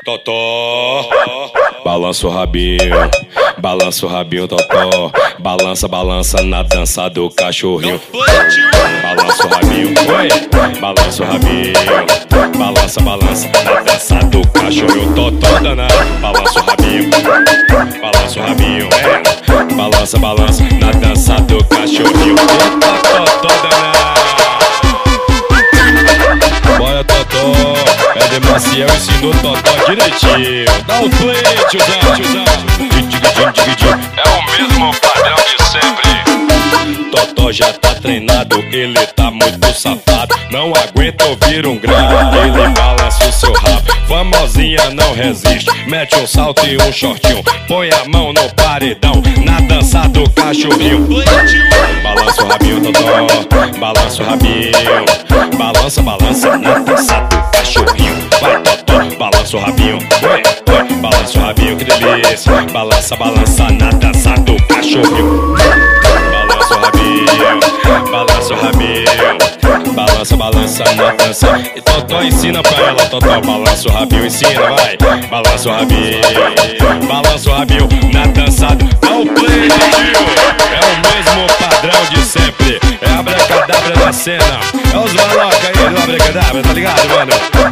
Totó, balança o rabinho, totó. Balança, balança na dança do cachorrinho. Balança o rabinho, oi. Balança o rabinho, balança, balança na dança do cachorrinho. Totó danado, balança o rabinho, é. Balança, balança na dança do cachorrinho. Totó danado. Bora, Totó. É Maciel ensinou Totó direitinho. Dá o play, tiozão. É o mesmo padrão de sempre. Totó já tá treinado, ele tá muito safado. Não aguenta ouvir um grave, ele balança o seu rabo. Famosinha não resiste, mete um salto e um shortinho. Põe a mão no paredão, na dança do cachorrinho. Balança o rabinho, Totó, balança o rabinho. Balança, balança na dança do cachorrinho. Vai, Totó, balança o rabinho, oi, balança o rabinho, que delícia. Balança, balança na dança do cachorrinho. Balança o rabinho, balança o rabinho. Balança, balança na dança. E Totó ensina pra ela, Totó, balança o rabinho, ensina, vai. Balança o rabinho na dança do... Dá o play, tio. É o mesmo padrão de sempre. É a abracadabra da cena. É os maloca aí do abracadabra, tá ligado, mano?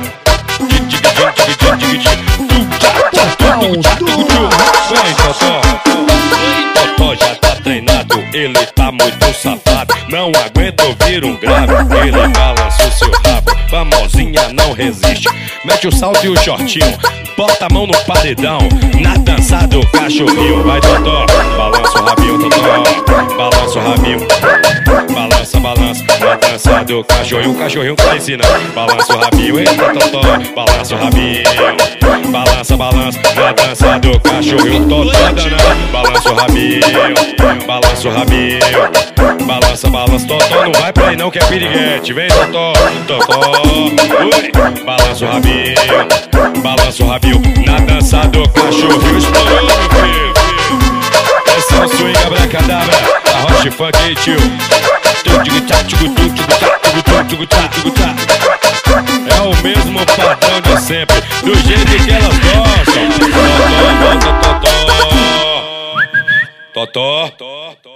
Vem, Totó. Totó já tá treinado, ele tá muito safado. Não aguenta ouvir um grave, ele balança o seu rabo. Famosinha não resiste, mete o salto e o shortinho. Bota a mão no paredão, na dança do cachorrinho. Vai, Totó, balança o rabinho, Totó. Balança o rabinho, balança, balança na dança do cachorrinho. O cachorrinho que tá ensinando. Balança o rabinho, eita, Totó. Balança o rabinho, balança, balança na dança do cachorrinho. Totó danado, balança o rabinho, balança o rabinho. Balança, balança, Totó não vai pra aí não que é piriguete. Vem, Totó, ui. Balança o rabinho na dança do cachorrinho. Estourou, meu filho. Esse é o swing abracadabra, a rocha funk aí, tio. É o mesmo padrão de sempre, do jeito que elas gostam. Totó, Totó.